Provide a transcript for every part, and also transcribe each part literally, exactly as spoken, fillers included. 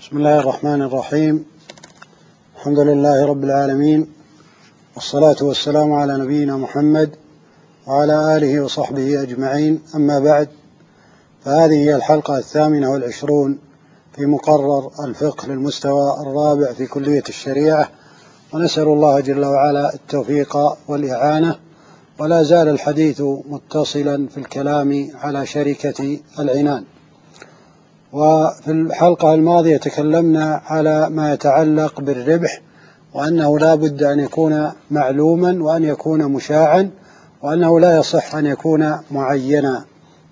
بسم الله الرحمن الرحيم. الحمد لله رب العالمين، والصلاة والسلام على نبينا محمد وعلى آله وصحبه أجمعين. أما بعد، فهذه هي الحلقة الثامنة والعشرون في مقرر الفقه للمستوى الرابع في كلية الشريعة، ونسأل الله جل وعلا التوفيق والإعانة. ولا زال الحديث متصلا في الكلام على شركة العنان. وفي الحلقة الماضية تكلمنا على ما يتعلق بالربح، وأنه لا بد أن يكون معلوما وأن يكون مشاعا، وأنه لا يصح أن يكون معينا.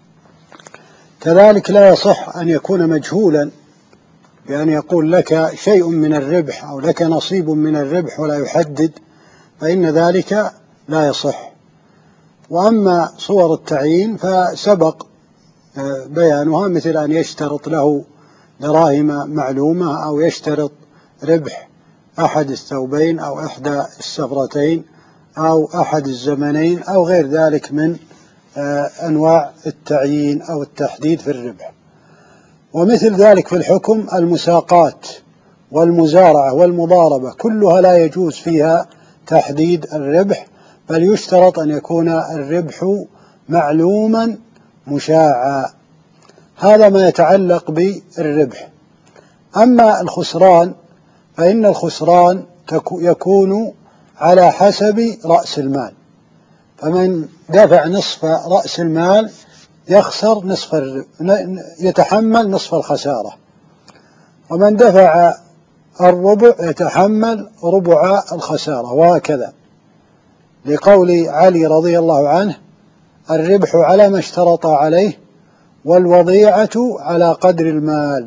كذلك لا يصح أن يكون مجهولا، بأن يقول لك شيء من الربح أو لك نصيب من الربح ولا يحدد، فإن ذلك لا يصح. وأما صور التعيين فسبق بيانها، مثل أن يشترط له دراهم معلومة، أو يشترط ربح أحد الثوبين أو إحدى السفرتين أو أحد الزمنين أو غير ذلك من أنواع التعيين أو التحديد في الربح. ومثل ذلك في الحكم المساقات والمزارعة والمضاربة كلها لا يجوز فيها تحديد الربح، بل يشترط أن يكون الربح معلوما مشاعا. هذا ما يتعلق بالربح. أما الخسران فإن الخسران يكون على حسب رأس المال، فمن دفع نصف رأس المال يخسر نصف الربح، يتحمل نصف الخسارة، ومن دفع الربع يتحمل ربع الخسارة، وهكذا. لقول علي رضي الله عنه: الربح على ما اشترط عليه، والوضيعة على قدر المال.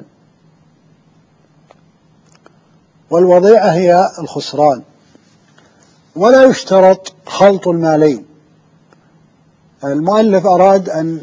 والوضيعة هي الخسران. ولا يشترط خلط المالين. المؤلف أراد أن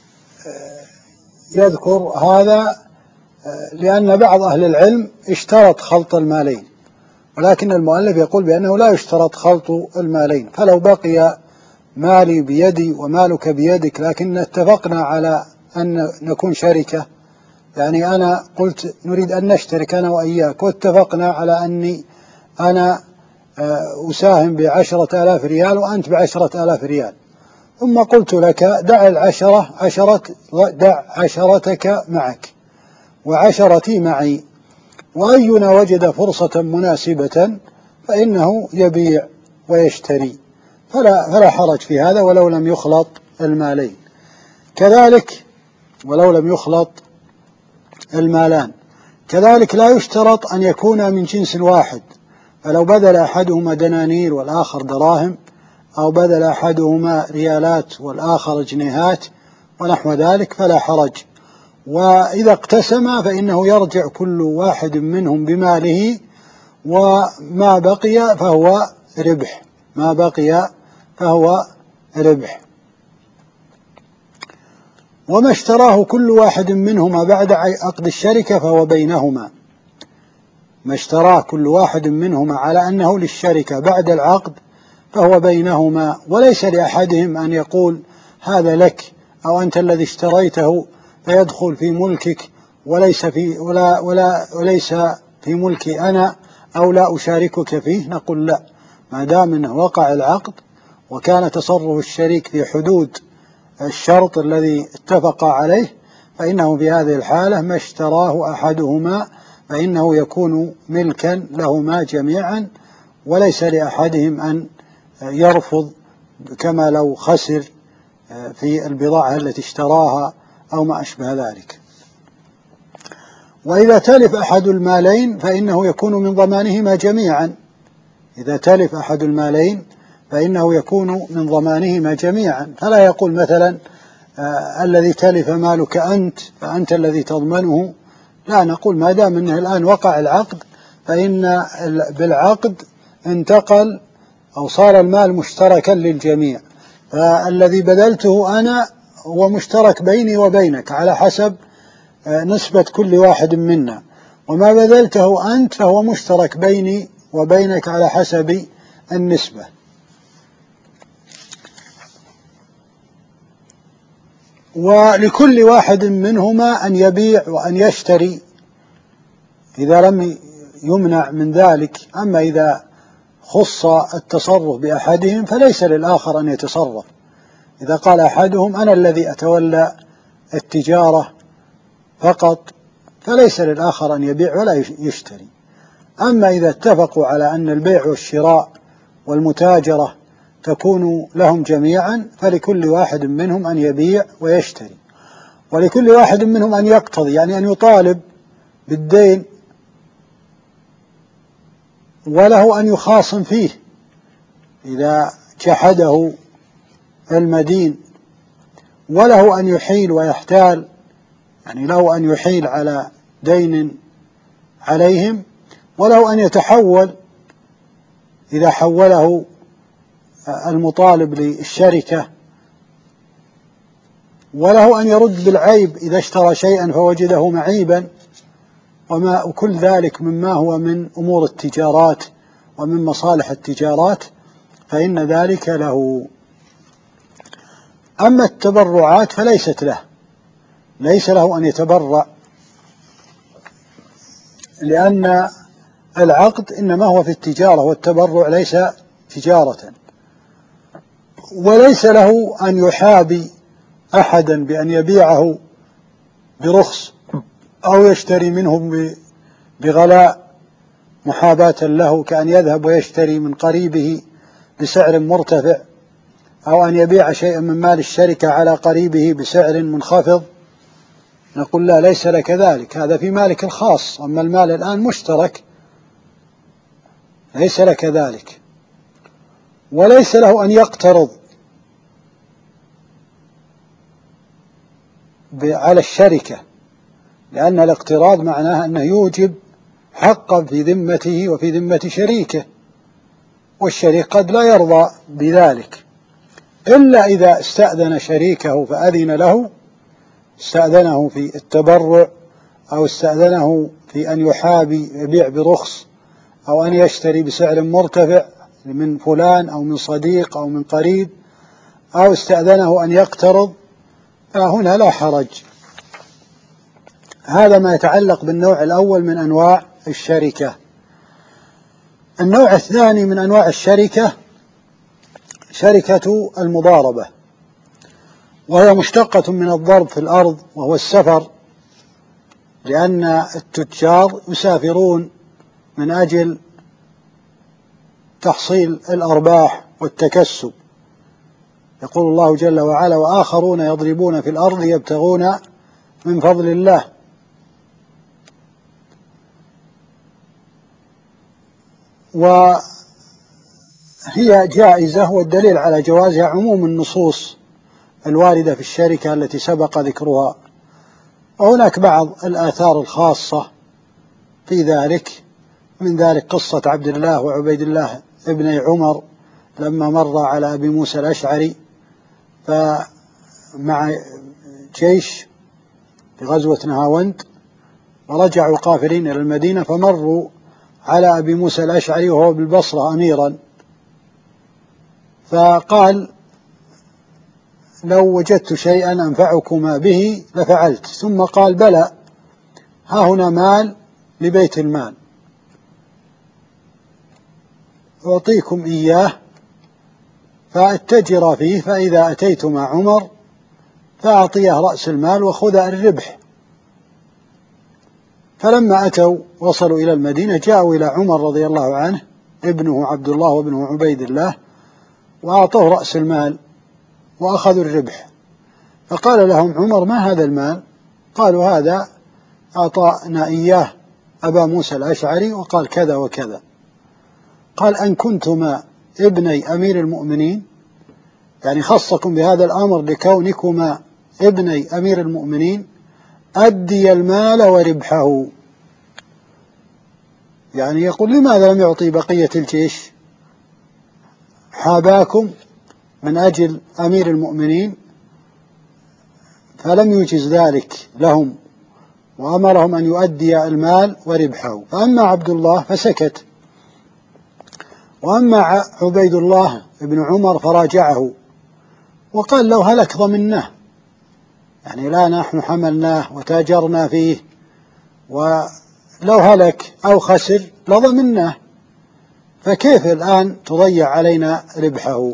يذكر هذا لأن بعض أهل العلم اشترط خلط المالين، ولكن المؤلف يقول بأنه لا يشترط خلط المالين. فلو بقي مالي بيدي ومالك بيدك، لكن اتفقنا على أن نكون شركة، يعني أنا قلت نريد أن نشترك أنا وإياك، واتفقنا على أني أنا أساهم بعشرة آلاف ريال وأنت بعشرة آلاف ريال، ثم قلت لك دع العشرة عشرة دع عشرتك معك وعشرتي معي، وأينا وجد فرصة مناسبة فإنه يبيع ويشتري، فلا, فلا حرج في هذا ولو لم يخلط المالين. كذلك ولو لم يخلط المالان. كذلك لا يشترط أن يكون من جنس واحد، فلو بذل أحدهما دنانير والآخر دراهم، أو بذل أحدهما ريالات والآخر جنيهات ونحو ذلك، فلا حرج. وإذا اقتسما فإنه يرجع كل واحد منهم بماله، وما بقي فهو ربح، ما بقي فهو ربح. وما اشتراه كل واحد منهما بعد عقد الشركة فهو بينهما. ما اشتراه كل واحد منهما على أنه للشركة بعد العقد فهو بينهما، وليس لأحدهم أن يقول هذا لك أو أنت الذي اشتريته فيدخل في ملكك وليس في ولا ولا وليس في ملكي أنا، أو لا أشاركك فيه. نقول لا، ما دام أنه وقع العقد وكان تصرف الشريك في حدود الشرط الذي اتفق عليه، فإنه في هذه الحالة ما اشتراه أحدهما فإنه يكون ملكا لهما جميعا، وليس لأحدهم أن يرفض كما لو خسر في البضاعة التي اشتراها أو ما أشبه ذلك. وإذا تلف أحد المالين فإنه يكون من ضمانهما جميعا. إذا تلف أحد المالين فإنه يكون من ضمانهما جميعا، فلا يقول مثلا آه الذي تلف مالك أنت فأنت الذي تضمنه، لا، نقول ما دام أنه الآن وقع العقد فإن بالعقد انتقل أو صار المال مشتركا للجميع، فالذي بذلته أنا هو مشترك بيني وبينك على حسب آه نسبة كل واحد منا، وما بذلته أنت فهو مشترك بيني وبينك على حسب النسبة. ولكل واحد منهما أن يبيع وأن يشتري إذا لم يمنع من ذلك. أما إذا خص التصرف بأحدهم فليس للآخر أن يتصرف. إذا قال أحدهم أنا الذي أتولى التجارة فقط فليس للآخر أن يبيع ولا يشتري. أما إذا اتفقوا على أن البيع والشراء والمتاجرة تكون لهم جميعا فلكل واحد منهم أن يبيع ويشتري، ولكل واحد منهم أن يقتضي، يعني أن يطالب بالدين، وله أن يخاصم فيه إذا جحده المدين، وله أن يحيل ويحتال، يعني له أن يحيل على دين عليهم، وله أن يتحول إذا حوله المطالب للشركة، وله أن يرد بالعيب إذا اشترى شيئا فوجده معيبا، وما وكل ذلك مما هو من أمور التجارات ومن مصالح التجارات فإن ذلك له. أما التبرعات فليست له، ليس له أن يتبرع، لأن العقد إنما هو في التجارة والتبرع ليس تجارة. وليس له أن يحابي أحدا بأن يبيعه برخص أو يشتري منهم بغلاء محاباة له، كأن يذهب ويشتري من قريبه بسعر مرتفع، أو أن يبيع شيئا من مال الشركة على قريبه بسعر منخفض. نقول لا، ليس لك ذلك، هذا في مالك الخاص، أما المال الآن مشترك ليس لك ذلك. وليس له أن يقترض على الشركة، لأن الاقتراض معناه أنه يوجب حقا في ذمته وفي ذمة شريكه، والشريك قد لا يرضى بذلك إلا إذا استأذن شريكه فأذن له، استأذنه في التبرع أو استأذنه في أن يحابي يبيع برخص أو أن يشتري بسعر مرتفع من فلان أو من صديق أو من قريب، أو استأذنه أن يقترض، فهنا لا حرج. هذا ما يتعلق بالنوع الأول من أنواع الشركة. النوع الثاني من أنواع الشركة شركة المضاربة، وهي مشتقة من الضرب في الأرض وهو السفر، لأن التجار يسافرون من أجل تحصيل الأرباح والتكسب. يقول الله جل وعلا وآخرون يضربون في الأرض يبتغون من فضل الله. وهي جائزة، والدليل على جوازها عموم النصوص الواردة في الشركة التي سبق ذكرها، وهناك بعض الآثار الخاصة في ذلك، من ذلك قصة عبد الله وعبيد الله ابني عمر لما مر على أبي موسى الأشعري فمع جيش في غزوة نهاوند، ورجعوا قافلين إلى المدينة، فمروا على أبي موسى الأشعري وهو بالبصرة أميرا، فقال لو وجدت شيئا أنفعكما به لفعلت، ثم قال بلى، ها هنا مال لبيت المال أعطيكم إياه فاتجر فيه، فإذا أتيتما عمر فأعطيه رأس المال وخذا الربح. فلما أتوا وصلوا إلى المدينة جاءوا إلى عمر رضي الله عنه ابنه عبد الله وابنه عبيد الله، وأعطوه رأس المال وأخذوا الربح. فقال لهم عمر ما هذا المال؟ قالوا هذا أعطانا إياه أبا موسى الأشعري وقال كذا وكذا. قال أن كنتما ابني أمير المؤمنين، يعني خصكم بهذا الأمر لكونكما ابني أمير المؤمنين، أدي المال وربحه. يعني يقول لماذا لم يعطي بقية الجيش؟ حاباكم من أجل أمير المؤمنين فلم يجز ذلك لهم، وأمرهم أن يؤدي المال وربحه. فأما عبد الله فسكت، وأما عبيد الله ابن عمر فراجعه وقال لو هلك ضمناه، يعني لا نحن حملناه وتاجرنا فيه لو هلك أو خسر لضمناه، فكيف الآن تضيع علينا ربحه؟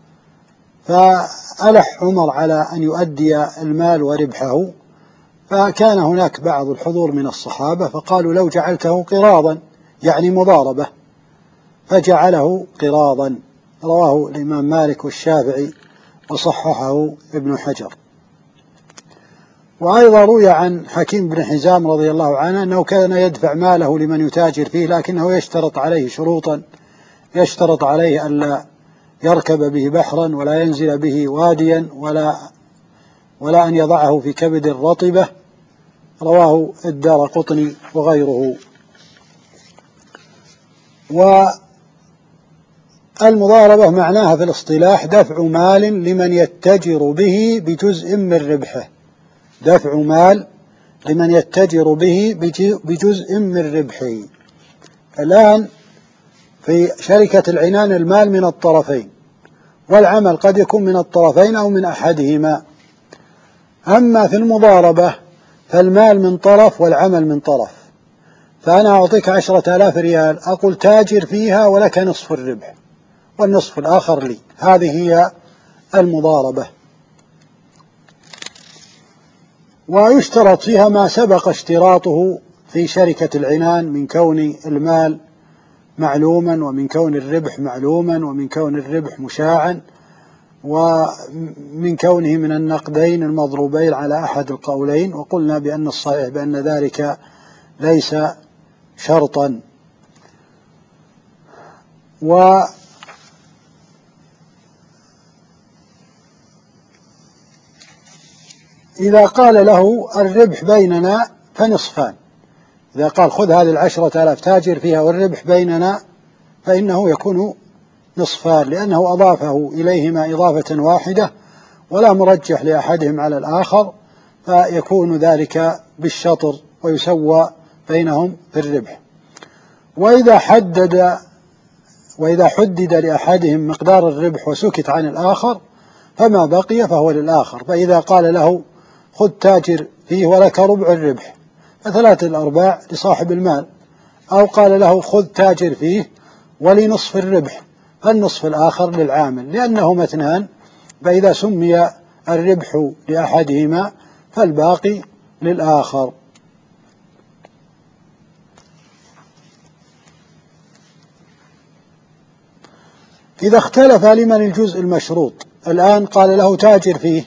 فألح عمر على أن يؤدي المال وربحه، فكان هناك بعض الحضور من الصحابة فقالوا لو جعلته قراضا يعني مضاربة، فجعله قراضا. رواه الإمام مالك والشافعي وصححه ابن حجر. وأيضا روي عن حكيم بن حزام رضي الله عنه أنه كان يدفع ماله لمن يتاجر فيه، لكنه يشترط عليه شروطا، يشترط عليه ألا يركب به بحرا ولا ينزل به واديا ولا ولا أن يضعه في كبد رطبة. رواه الدارقطني وغيره. والمضاربة معناها في الاصطلاح دفع مال لمن يتجر به بجزء من ربحه، دفع مال لمن يتجر به بجزء من ربحه. الآن في شركة العنان المال من الطرفين، والعمل قد يكون من الطرفين أو من أحدهما. أما في المضاربة فالمال من طرف والعمل من طرف، فأنا أعطيك عشرة آلاف ريال، أقول تاجر فيها ولك نصف الربح والنصف الآخر لي. هذه هي المضاربة. ويشترط فيها ما سبق اشتراطه في شركة العنان من كون المال معلوما، ومن كون الربح معلوما، ومن كون الربح مشاعا، ومن كونه من النقدين المضروبين على أحد القولين. وقلنا بأن الصحيح بأن ذلك ليس شرطا. وإذا قال له الربح بيننا فنصفان، إذا قال خذ هذه العشرة آلاف تاجر فيها والربح بيننا، فإنه يكون نصفان، لأنه أضافه إليهما إضافة واحدة ولا مرجح لأحدهم على الآخر، فيكون ذلك بالشطر ويسوى بينهم في الربح. وإذا حدد وإذا حدد لأحدهم مقدار الربح وسكت عن الآخر فما بقي فهو للآخر. فإذا قال له خذ تاجر فيه ولك ربع الربح، فثلاثة الأرباع لصاحب المال، أو قال له خذ تاجر فيه ولنصف الربح، فالنصف الآخر للعامل، لأنهما اثنان، فإذا سمي الربح لأحدهما فالباقي للآخر. إذا اختلف لمن الجزء المشروط، الآن قال له تاجر فيه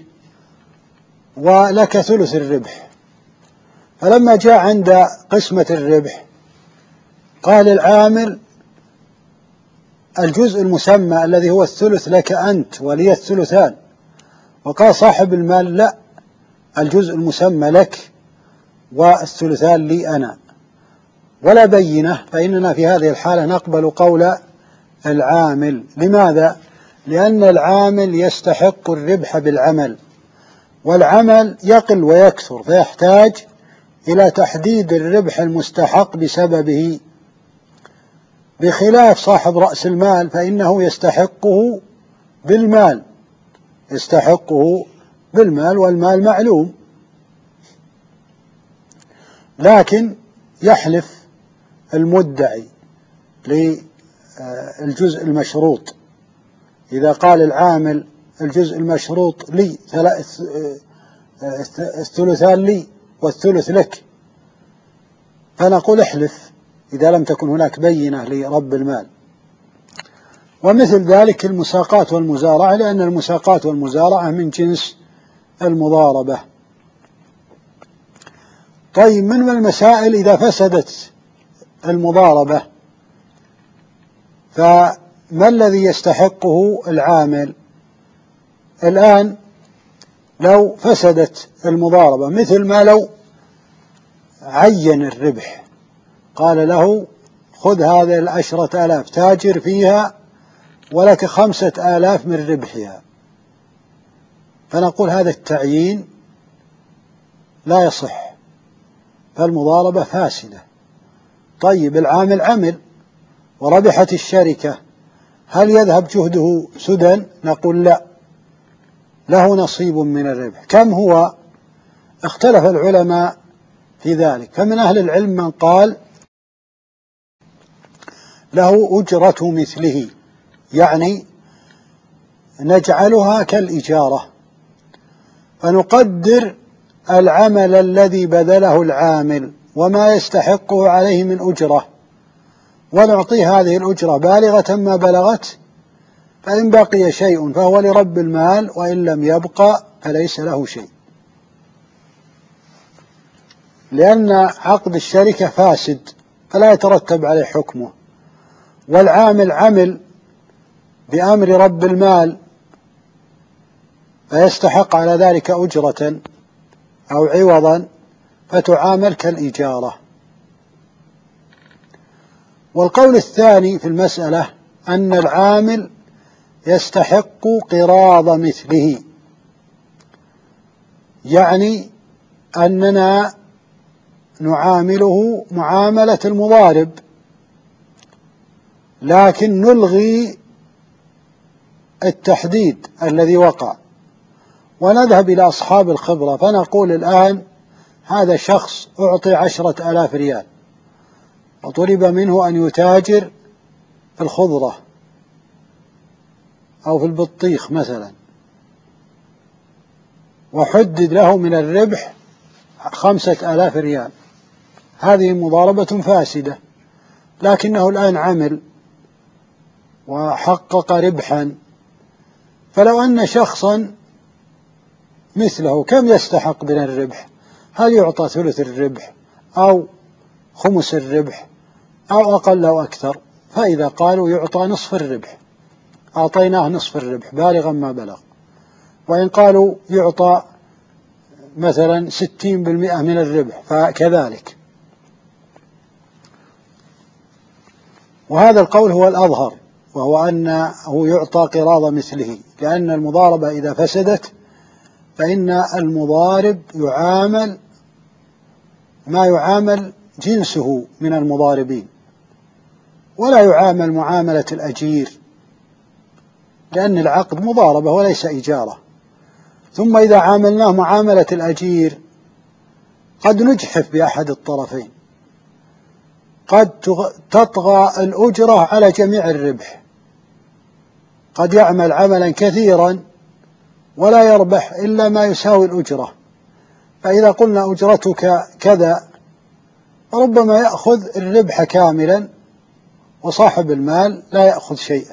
ولك ثلث الربح، فلما جاء عند قسمة الربح قال العامل الجزء المسمى الذي هو الثلث لك أنت ولي الثلثان، وقال صاحب المال لا، الجزء المسمى لك والثلثان لي أنا، ولا بينة، فإننا في هذه الحالة نقبل قول العامل. لماذا؟ لأن العامل يستحق الربح بالعمل، والعمل يقل ويكثر، فيحتاج إلى تحديد الربح المستحق بسببه، بخلاف صاحب رأس المال فإنه يستحقه بالمال، يستحقه بالمال والمال معلوم، لكن يحلف المدعي للجزء المشروط. إذا قال العامل الجزء المشروط لي الثلثان لي والثلث لك، فنقول احلف إذا لم تكن هناك بينة لرب المال. ومثل ذلك المساقات والمزارعة، لأن المساقات والمزارعة من جنس المضاربة. طيب، من المسائل إذا فسدت المضاربة فما الذي يستحقه العامل؟ الآن لو فسدت المضاربة، مثل ما لو عين الربح، قال له خذ هذه العشرة آلاف تاجر فيها ولك خمسة آلاف من ربحها، فنقول هذا التعيين لا يصح، فالمضاربة فاسدة. طيب، العامل عمل وربحت الشركة، هل يذهب جهده سدى؟ نقول لا، له نصيب من الربح. كم هو؟ اختلف العلماء في ذلك. فمن أهل العلم من قال له أجرة مثله، يعني نجعلها كالإجارة، فنقدر العمل الذي بذله العامل وما يستحقه عليه من أجرة، ونعطيه هذه الأجرة بالغة ما بلغت، فإن بقي شيء فهو لرب المال، وإن لم يبقى فليس له شيء، لأن عقد الشركة فاسد فلا يترتب عليه حكمه، والعامل عمل بأمر رب المال فيستحق على ذلك أجرة أو عوضا، فتعامل كالإجارة. والقول الثاني في المسألة أن العامل يستحق قراض مثله، يعني أننا نعامله معاملة المضارب، لكن نلغي التحديد الذي وقع، ونذهب إلى أصحاب الخبرة فنقول الآن هذا شخص أعطي عشرة آلاف ريال وطلب منه أن يتاجر في الخضرة أو في البطيخ مثلا، وحدد له من الربح خمسة آلاف ريال، هذه مضاربة فاسدة، لكنه الآن عمل وحقق ربحا. فلو أن شخصا مثله كم يستحق من الربح؟ هل يعطى ثلث الربح أو خمس الربح أو أقل أو أكثر؟ فإذا قالوا يعطى نصف الربح أعطيناه نصف الربح بالغا ما بلغ، وإن قالوا يعطى مثلا ستين بالمئة من الربح فكذلك. وهذا القول هو الأظهر، وهو أنه يعطى قراض مثله، لأن المضاربة إذا فسدت فإن المضارب يعامل ما يعامل جنسه من المضاربين، ولا يعامل معاملة الأجير، لأن العقد مضاربة وليس إجارة. ثم إذا عاملناه معاملة الأجير قد نجحف بأحد الطرفين، قد تطغى الأجرة على جميع الربح، قد يعمل عملا كثيرا ولا يربح إلا ما يساوي الأجرة، فإذا قلنا أجرتك كذا ربما يأخذ الربح كاملا وصاحب المال لا يأخذ شيئا.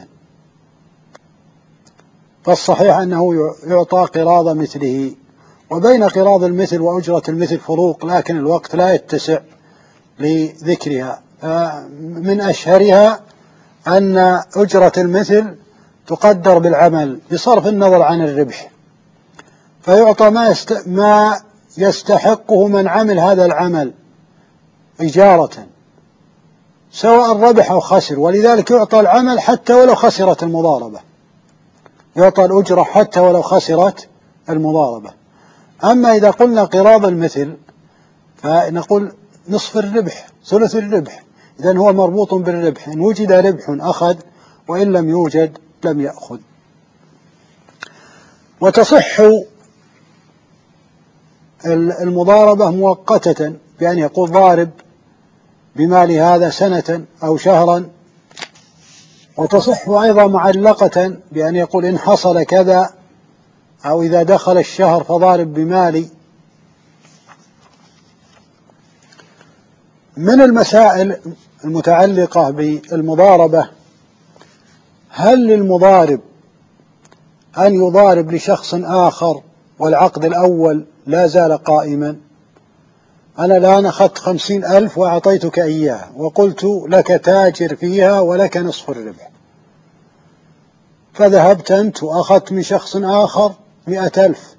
فالصحيح أنه يعطى قراض مثله. وبين قراض المثل وأجرة المثل فروق، لكن الوقت لا يتسع لذكرها. من أشهرها أن أجرة المثل تقدر بالعمل بصرف النظر عن الربح، فيعطى ما, يست... ما يستحقه من عمل هذا العمل إجارة سواء ربح أو خسر، ولذلك يعطى العمل حتى ولو خسرت المضاربة، يعطى الأجرة حتى ولو خسرت المضاربة. أما إذا قلنا قراض المثل فنقول نصف الربح ثلث الربح، إذن هو مربوط بالربح، إن وجد ربح أخذ وإن لم يوجد لم يأخذ. وتصح المضاربة مؤقتة بأن يقول ضارب بمال هذا سنة أو شهرا، وتصح أيضا معلقة بأن يقول إن حصل كذا أو إذا دخل الشهر فضارب بمالي. من المسائل المتعلقة بالمضاربة هل للمضارب أن يضارب لشخص آخر والعقد الأول لا زال قائما؟ أنا الآن أخذت خمسين ألف وأعطيتك إياه وقلت لك تاجر فيها ولك نصف الربح، فذهبت أنت وأخذت من شخص آخر مئة ألف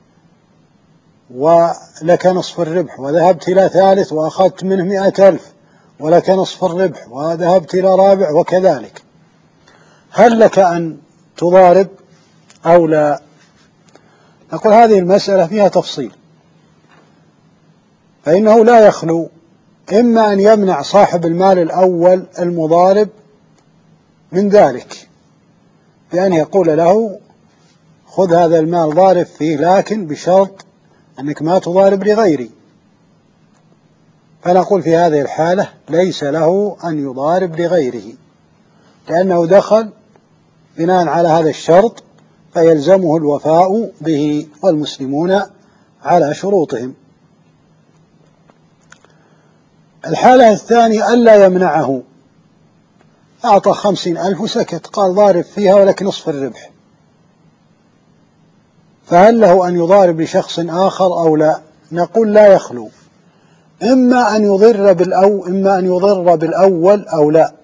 ولك نصف الربح، وذهبت إلى ثالث وأخذت منه مئة ألف ولك نصف الربح، وذهبت إلى رابع وكذلك. هل لك أن تضارب أو لا؟ نقول هذه المسألة فيها تفصيل، فإنه لا يخلو إما أن يمنع صاحب المال الأول المضارب من ذلك بأن يقول له خذ هذا المال ضارب فيه، لكن بشرط أنك ما تضارب لغيري، فنقول في هذه الحالة ليس له أن يضارب لغيره، لأنه دخل بناء على هذا الشرط فيلزمه الوفاء به، والمسلمون على شروطهم. الحالة الثانية ألا يمنعه، أعطى خمسين ألف وسكت، قال ضارب فيها ولك نصف الربح، فهل له أن يضارب لشخص آخر أو لا؟ نقول لا يخلو، إما أن يضر بالأو إما أن يضر بالأول أو لا.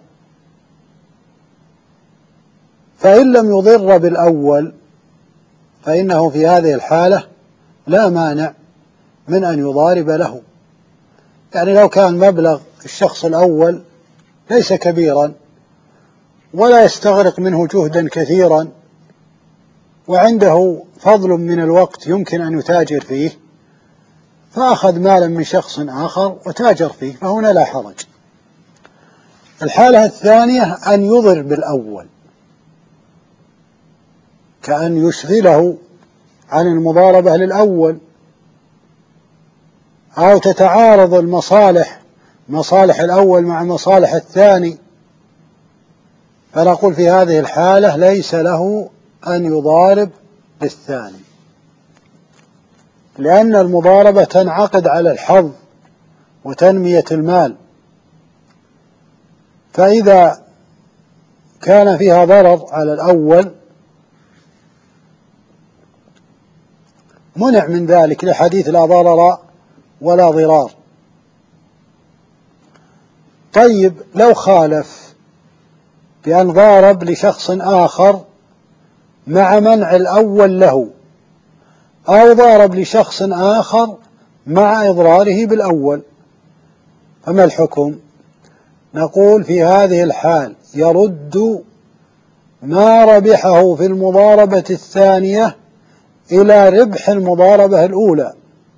فإن لم يضر بالأول فإنه في هذه الحالة لا مانع من أن يضارب له. يعني لو كان مبلغ الشخص الأول ليس كبيرا ولا يستغرق منه جهدا كثيرا وعنده فضل من الوقت يمكن أن يتاجر فيه، فأخذ مالا من شخص آخر وتاجر فيه، فهنا لا حرج. الحالة الثانية أن يضر بالأول، كأن يشغله عن المضاربة للأول، أو تتعارض المصالح، مصالح الأول مع مصالح الثاني، فنقول في هذه الحالة ليس له أن يضارب للثاني، لأن المضاربة تنعقد على الحظ وتنمية المال، فإذا كان فيها ضرر على الأول منع من ذلك لحديث لا ضرر ولا ضرار. طيب لو خالف بأن ضارب لشخص آخر مع منع الأول له، أو ضارب لشخص آخر مع إضراره بالأول، فما الحكم؟ نقول في هذه الحال يرد ما ربحه في المضاربة الثانية إلى ربح المضاربة الأولى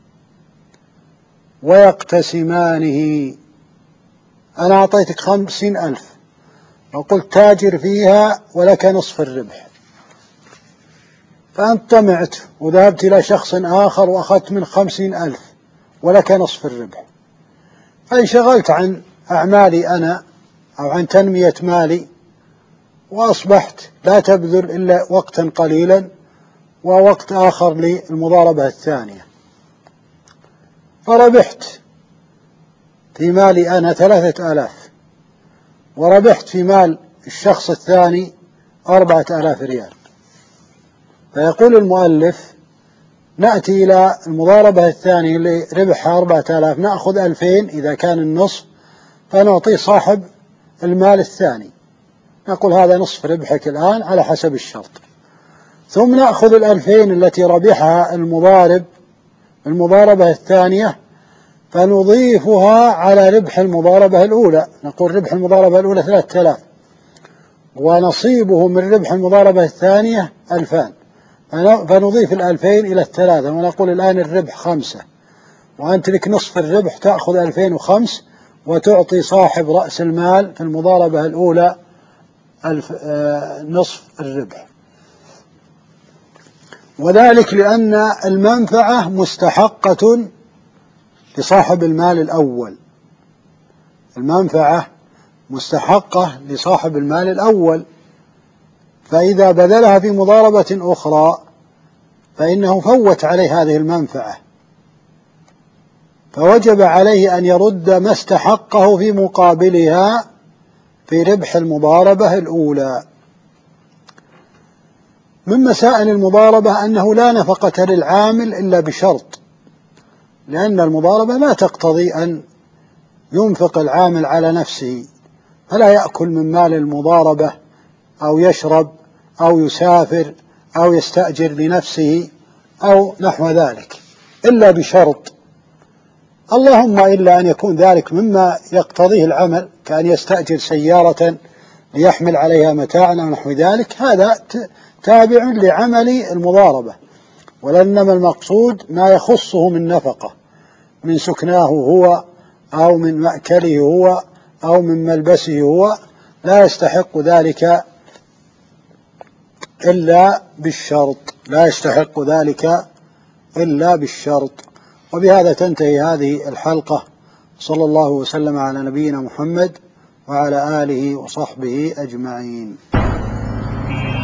ويقتسمانه. أنا أعطيتك خمسين ألف وقلت تاجر فيها ولك نصف الربح، فأنت طمعت وذهبت إلى شخص آخر وأخذت من خمسين ألف ولك نصف الربح، فانشغلت عن أعمالي أنا أو عن تنمية مالي، وأصبحت لا تبذل إلا وقتا قليلا ووقت آخر للمضاربة الثانية، فربحت في مالي أنا ثلاثة آلاف وربحت في مال الشخص الثاني أربعة آلاف ريال. فيقول المؤلف نأتي إلى المضاربة الثانية اللي ربحها أربعة آلاف، نأخذ ألفين إذا كان النصف فنعطي صاحب المال الثاني، نقول هذا نصف ربحك الآن على حسب الشرط، ثم نأخذ الألفين التي ربحها المضارب المضاربة الثانية فنضيفها على ربح المضاربة الأولى، نقول ربح المضاربة الأولى ثلاثة آلاف ونصيبه من ربح المضاربة الثانية ألفان، فنضيف الألفين إلى الثلاثة ونقول الآن الربح خمسة، وأنت لك نصف الربح، تأخذ ألفين وخمس وتعطي صاحب رأس المال في المضاربة الأولى ألف آه نصف الربح. وذلك لأن المنفعة مستحقة لصاحب المال الأول، المنفعة مستحقة لصاحب المال الأول، فإذا بذلها في مضاربة أخرى فإنه فوت عليه هذه المنفعة، فوجب عليه أن يرد ما استحقه في مقابلها في ربح المضاربة الأولى. من مسائل المضاربة أنه لا نفقة للعامل إلا بشرط، لأن المضاربة لا تقتضي أن ينفق العامل على نفسه، فلا يأكل من مال المضاربة أو يشرب أو يسافر أو يستأجر لنفسه أو نحو ذلك إلا بشرط، اللهم إلا أن يكون ذلك مما يقتضيه العمل، كأن يستأجر سيارة ليحمل عليها متاعا أو نحو ذلك، هذا تابع لعمل المضاربة، ولأنما المقصود ما يخصه من نفقة، من سكناه هو أو من مأكله هو أو من ملبسه هو، لا يستحق ذلك إلا بالشرط، لا يستحق ذلك إلا بالشرط. وبهذا تنتهي هذه الحلقة. صلى الله وسلم على نبينا محمد وعلى آله وصحبه أجمعين.